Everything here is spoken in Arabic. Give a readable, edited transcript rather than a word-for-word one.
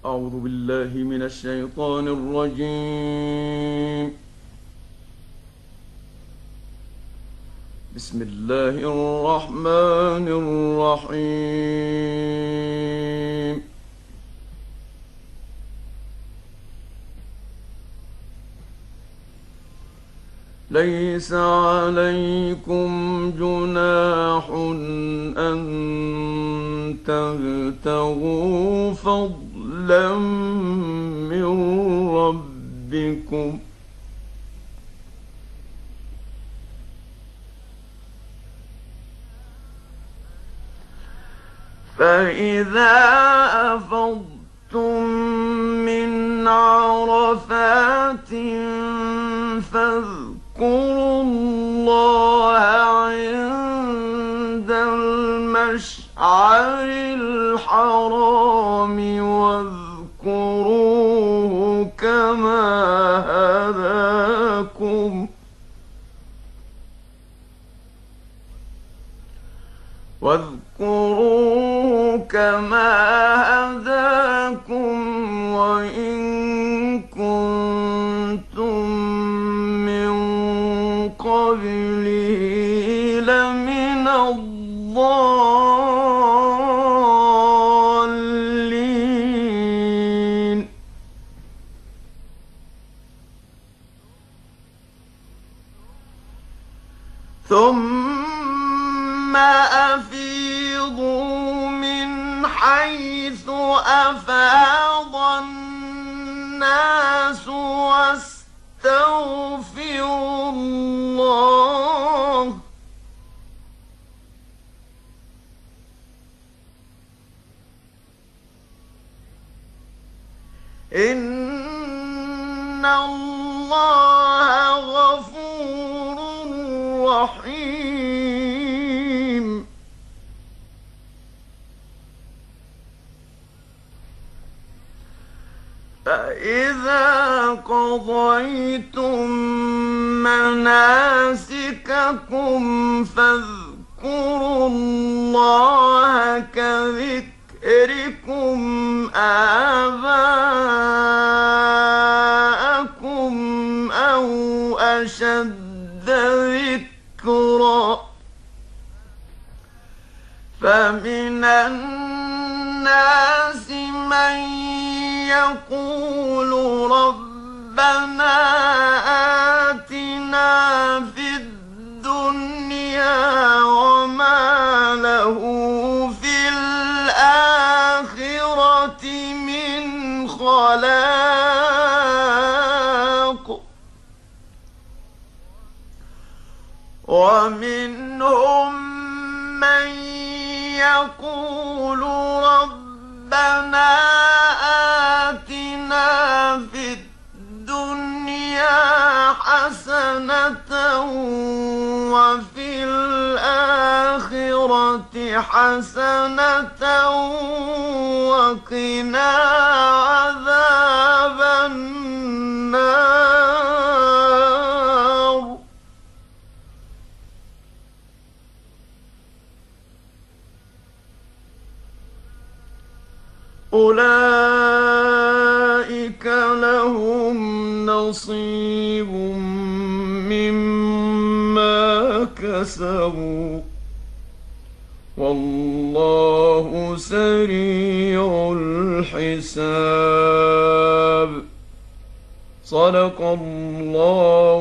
أعوذ بالله من الشيطان الرجيم. بسم الله الرحمن الرحيم. ليس عليكم جناح أن تبتغوا فضلا من ربكم، فإذا أفضتم من عرفات فاذكروا الله عند المشعر الحرام واذكروه كما هداكم وإن كنتم من قبله لمن الضالين. ثم أفيضوا من حيث أفاض الناس واستغفروا الله، إن الله غفور رحيم. فإذا قضيتم مناسككم فاذكروا الله كذكركم آباءكم أو أشد ذكرا، فمن الناس من يقول ربنا آتنا في الدنيا وما له في الآخرة من خلاق، ومنهم من يقول ربنا آتنا في الدنيا حسنة وفي الآخرة حسنة وقنا عذاب النار. أولئك لهم نصيب مما كسبوا والله سريع الحساب. صدق الله